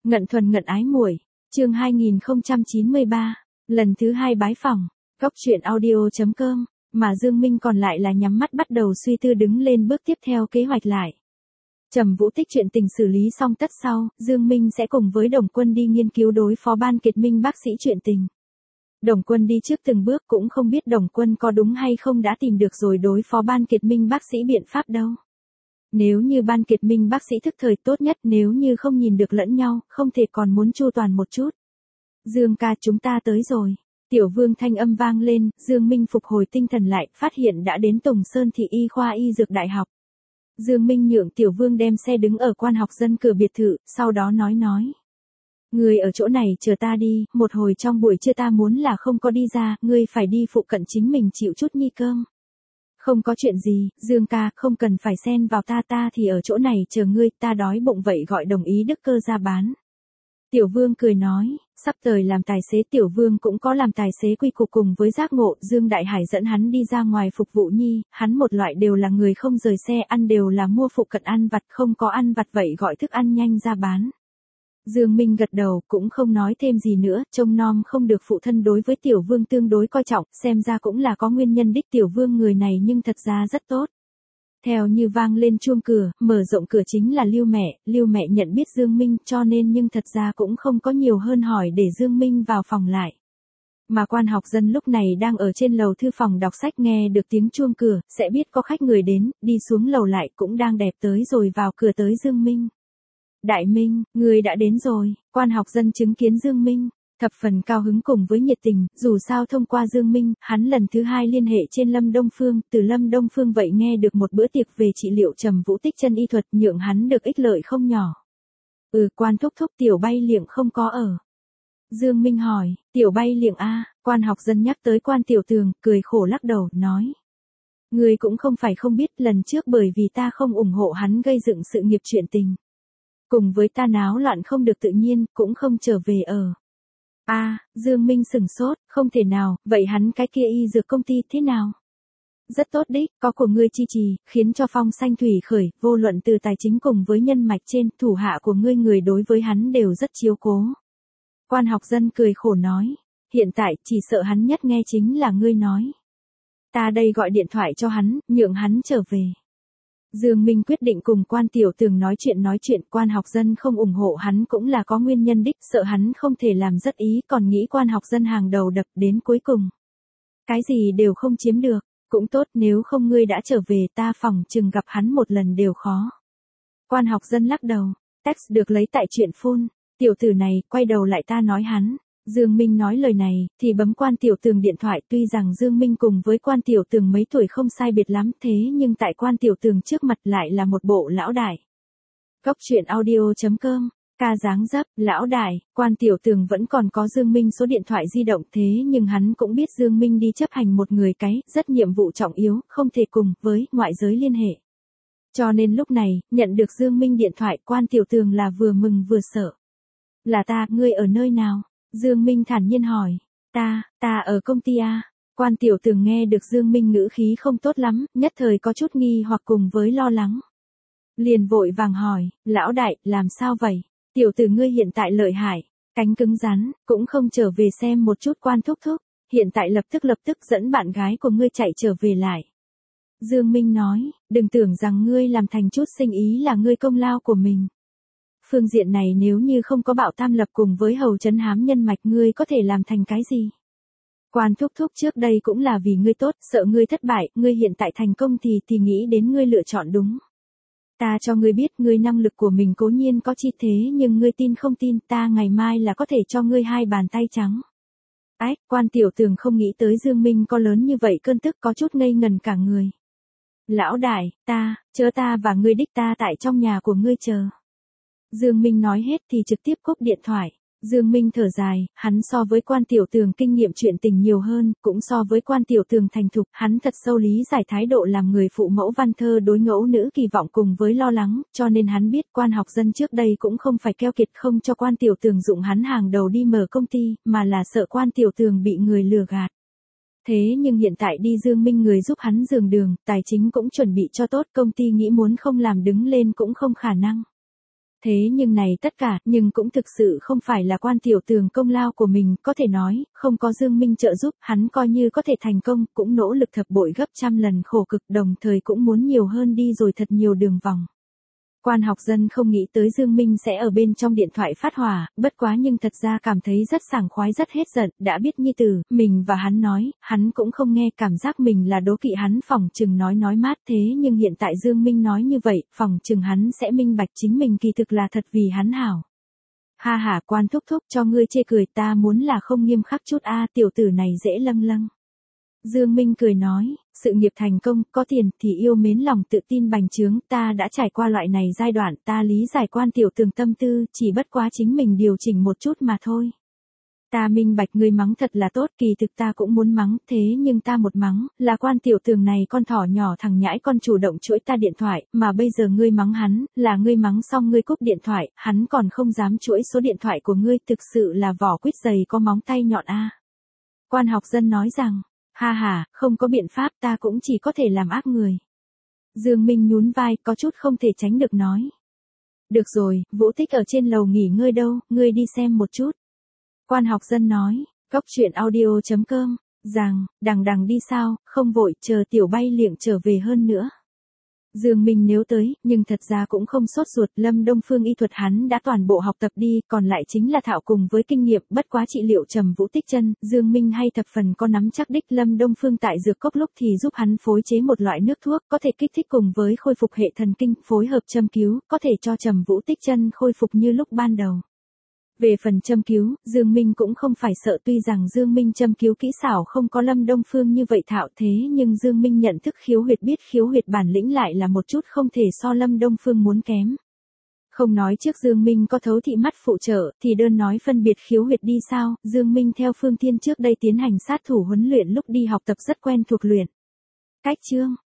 Ngận thuần ngận ái muội, chương 2093, lần thứ 2 bái phỏng, góc truyện audio.com, mà Dương Minh còn lại là nhắm mắt bắt đầu suy tư đứng lên bước tiếp theo kế hoạch lại. Trầm Vũ Tích chuyện tình xử lý xong tất sau, Dương Minh sẽ cùng với Đồng Quân đi nghiên cứu đối phó Ban Kiệt Minh bác sĩ chuyện tình. Đồng Quân đi trước từng bước cũng không biết Đồng Quân có đúng hay không đã tìm được rồi đối phó Ban Kiệt Minh bác sĩ biện pháp đâu. Nếu như Ban Kiệt Minh bác sĩ thức thời tốt nhất, nếu như không nhìn được lẫn nhau, không thể còn muốn chu toàn một chút. Dương ca, chúng ta tới rồi. Tiểu Vương thanh âm vang lên, Dương Minh phục hồi tinh thần lại, phát hiện đã đến Tùng Sơn Thị Y khoa Y Dược Đại học. Dương Minh nhượng Tiểu Vương đem xe đứng ở quan học dân cửa biệt thự, sau đó nói. Ngươi ở chỗ này chờ ta đi, một hồi trong buổi trưa ta muốn là không có đi ra, ngươi phải đi phụ cận chính mình chịu chút nhi cơm. Không có chuyện gì, Dương ca, không cần phải xen vào ta thì ở chỗ này chờ ngươi, ta đói bụng vậy gọi đồng ý Đức Cơ ra bán. Tiểu Vương cười nói, sắp tới làm tài xế Tiểu Vương cũng có làm tài xế quy cục cùng với giác ngộ, Dương Đại Hải dẫn hắn đi ra ngoài phục vụ nhi, hắn một loại đều là người không rời xe ăn đều là mua phụ cận ăn vặt, không có ăn vặt vậy gọi thức ăn nhanh ra bán. Dương Minh gật đầu cũng không nói thêm gì nữa, trông nom không được phụ thân đối với Tiểu Vương tương đối coi trọng, xem ra cũng là có nguyên nhân đích Tiểu Vương người này nhưng thật ra rất tốt. Theo như vang lên chuông cửa, mở rộng cửa chính là Lưu mẹ nhận biết Dương Minh cho nên nhưng thật ra cũng không có nhiều hơn hỏi để Dương Minh vào phòng lại. Mà quan học dân lúc này đang ở trên lầu thư phòng đọc sách nghe được tiếng chuông cửa, sẽ biết có khách người đến, đi xuống lầu lại cũng đang đẹp tới rồi vào cửa tới Dương Minh. Đại Minh, người đã đến rồi, quan học dân chứng kiến Dương Minh, thập phần cao hứng cùng với nhiệt tình, dù sao thông qua Dương Minh, hắn lần thứ 2 liên hệ trên Lâm Đông Phương, từ Lâm Đông Phương vậy nghe được một bữa tiệc về trị liệu Trầm Vũ Tích chân y thuật nhượng hắn được ích lợi không nhỏ. Quan thúc thúc Tiểu Bay Liệng không có ở. Dương Minh hỏi, Tiểu Bay Liệng a, quan học dân nhắc tới quan Tiểu Tường, cười khổ lắc đầu, nói. Người cũng không phải không biết lần trước bởi vì ta không ủng hộ hắn gây dựng sự nghiệp chuyện tình. Cùng với ta náo loạn không được tự nhiên, cũng không trở về ở. Dương Minh sửng sốt, không thể nào, vậy hắn cái kia y dược công ty thế nào? Rất tốt đích, có của ngươi chi trì, khiến cho phong sanh thủy khởi, vô luận từ tài chính cùng với nhân mạch trên, thủ hạ của ngươi người đối với hắn đều rất chiếu cố. Quan học dân cười khổ nói, hiện tại chỉ sợ hắn nhất nghe chính là ngươi nói. Ta đây gọi điện thoại cho hắn, nhượng hắn trở về. Dương Minh quyết định cùng quan Tiểu Tường nói chuyện, quan học dân không ủng hộ hắn cũng là có nguyên nhân đích, sợ hắn không thể làm rất ý, còn nghĩ quan học dân hàng đầu đập đến cuối cùng. Cái gì đều không chiếm được, cũng tốt nếu không ngươi đã trở về ta phòng chừng gặp hắn một lần đều khó. Quan học dân lắc đầu, text được lấy tại chuyện phone, tiểu tử này quay đầu lại ta nói hắn. Dương Minh nói lời này, thì bấm quan Tiểu Tường điện thoại, tuy rằng Dương Minh cùng với quan Tiểu Tường mấy tuổi không sai biệt lắm, thế nhưng tại quan Tiểu Tường trước mặt lại là một bộ lão đại. Góc truyện audio.com, ca dáng dấp, lão đại, quan Tiểu Tường vẫn còn có Dương Minh số điện thoại di động thế nhưng hắn cũng biết Dương Minh đi chấp hành một người rất nhiệm vụ trọng yếu, không thể cùng với ngoại giới liên hệ. Cho nên lúc này, nhận được Dương Minh điện thoại, quan Tiểu Tường là vừa mừng vừa sợ. Là ta, ngươi ở nơi nào? Dương Minh thản nhiên hỏi, ta ở công ty a. Quan Tiểu Tường nghe được Dương Minh ngữ khí không tốt lắm, nhất thời có chút nghi hoặc cùng với lo lắng. Liền vội vàng hỏi, lão đại, làm sao vậy? Tiểu tử ngươi hiện tại lợi hại, cánh cứng rắn, cũng không trở về xem một chút quan thúc thúc, hiện tại lập tức dẫn bạn gái của ngươi chạy trở về lại. Dương Minh nói, đừng tưởng rằng ngươi làm thành chút sinh ý là ngươi công lao của mình. Phương diện này nếu như không có Bảo Tam Lập cùng với Hầu Trấn Hám nhân mạch ngươi có thể làm thành cái gì? Quan thúc thúc trước đây cũng là vì ngươi tốt, sợ ngươi thất bại, ngươi hiện tại thành công thì nghĩ đến ngươi lựa chọn đúng. Ta cho ngươi biết ngươi năng lực của mình cố nhiên có chi thế nhưng ngươi tin không tin ta ngày mai là có thể cho ngươi 2 bàn tay trắng. Quan Tiểu Tường không nghĩ tới Dương Minh có lớn như vậy cơn tức có chút ngây ngần cả người. Lão đại, ta và ngươi đích ta tại trong nhà của ngươi chờ. Dương Minh nói hết thì trực tiếp cúp điện thoại. Dương Minh thở dài, hắn so với quan Tiểu Tường kinh nghiệm chuyện tình nhiều hơn, cũng so với quan Tiểu Tường thành thục, hắn thật sâu lý giải thái độ làm người phụ mẫu văn thơ đối ngẫu nữ kỳ vọng cùng với lo lắng, cho nên hắn biết quan học dân trước đây cũng không phải keo kiệt không cho quan Tiểu Tường dụng hắn hàng đầu đi mở công ty, mà là sợ quan Tiểu Tường bị người lừa gạt. Thế nhưng hiện tại đi Dương Minh người giúp hắn giường đường, tài chính cũng chuẩn bị cho tốt, công ty nghĩ muốn không làm đứng lên cũng không khả năng. Thế nhưng này tất cả, nhưng cũng thực sự không phải là Quan Tiểu Tường công lao của mình, có thể nói, không có Dương Minh trợ giúp, hắn coi như có thể thành công, cũng nỗ lực thập bội gấp trăm lần khổ cực, đồng thời cũng muốn nhiều hơn đi rồi thật nhiều đường vòng. Quan Học Dân không nghĩ tới Dương Minh sẽ ở bên trong điện thoại phát hỏa, bất quá nhưng thật ra cảm thấy rất sảng khoái rất hết giận, đã biết nhi tử, mình và hắn nói, hắn cũng không nghe, cảm giác mình là đố kỵ hắn, phỏng chừng nói mát thế nhưng hiện tại Dương Minh nói như vậy, phỏng chừng hắn sẽ minh bạch chính mình kỳ thực là thật vì hắn hảo. Ha ha, Quan thúc thúc cho ngươi chê cười, ta muốn là không nghiêm khắc chút a, tiểu tử này dễ lâng lâng. Dương Minh cười nói, sự nghiệp thành công, có tiền thì yêu mến lòng tự tin bành trướng, ta đã trải qua loại này giai đoạn, ta lý giải Quan Tiểu Tường tâm tư, chỉ bất quá chính mình điều chỉnh một chút mà thôi. Ta minh bạch ngươi mắng thật là tốt, kỳ thực ta cũng muốn mắng, thế nhưng ta một mắng, là Quan Tiểu Tường này con thỏ nhỏ thằng nhãi con chủ động chuỗi ta điện thoại, mà bây giờ ngươi mắng hắn, là ngươi mắng xong ngươi cúp điện thoại, hắn còn không dám chuỗi số điện thoại của ngươi, thực sự là vỏ quýt dày có móng tay nhọn a. Quan Học Dân nói rằng, ha ha, không có biện pháp, ta cũng chỉ có thể làm ác người. Dương Minh nhún vai, có chút không thể tránh được nói. Được rồi, Vũ Tích ở trên lầu nghỉ ngơi đâu, ngươi đi xem một chút. Quan Học Dân nói, Cốc Truyện Audio.com, rằng, đằng đi sao, không vội, chờ tiểu bay liệng trở về hơn nữa. Dương Minh nếu tới, nhưng thật ra cũng không sốt ruột, Lâm Đông Phương y thuật hắn đã toàn bộ học tập đi, còn lại chính là thạo cùng với kinh nghiệm, bất quá trị liệu trầm Vũ Tích chân, Dương Minh hay thập phần có nắm chắc đích, Lâm Đông Phương tại dược cốc lúc thì giúp hắn phối chế một loại nước thuốc, có thể kích thích cùng với khôi phục hệ thần kinh, phối hợp châm cứu, có thể cho trầm Vũ Tích chân khôi phục như lúc ban đầu. Về phần châm cứu, Dương Minh cũng không phải sợ, tuy rằng Dương Minh châm cứu kỹ xảo không có Lâm Đông Phương như vậy thạo, thế nhưng Dương Minh nhận thức khiếu huyệt, biết khiếu huyệt bản lĩnh lại là một chút không thể so Lâm Đông Phương muốn kém. Không nói trước Dương Minh có thấu thị mắt phụ trợ, thì đơn nói phân biệt khiếu huyệt đi sao, Dương Minh theo Phương Thiên trước đây tiến hành sát thủ huấn luyện lúc đi học tập rất quen thuộc luyện. Cách chương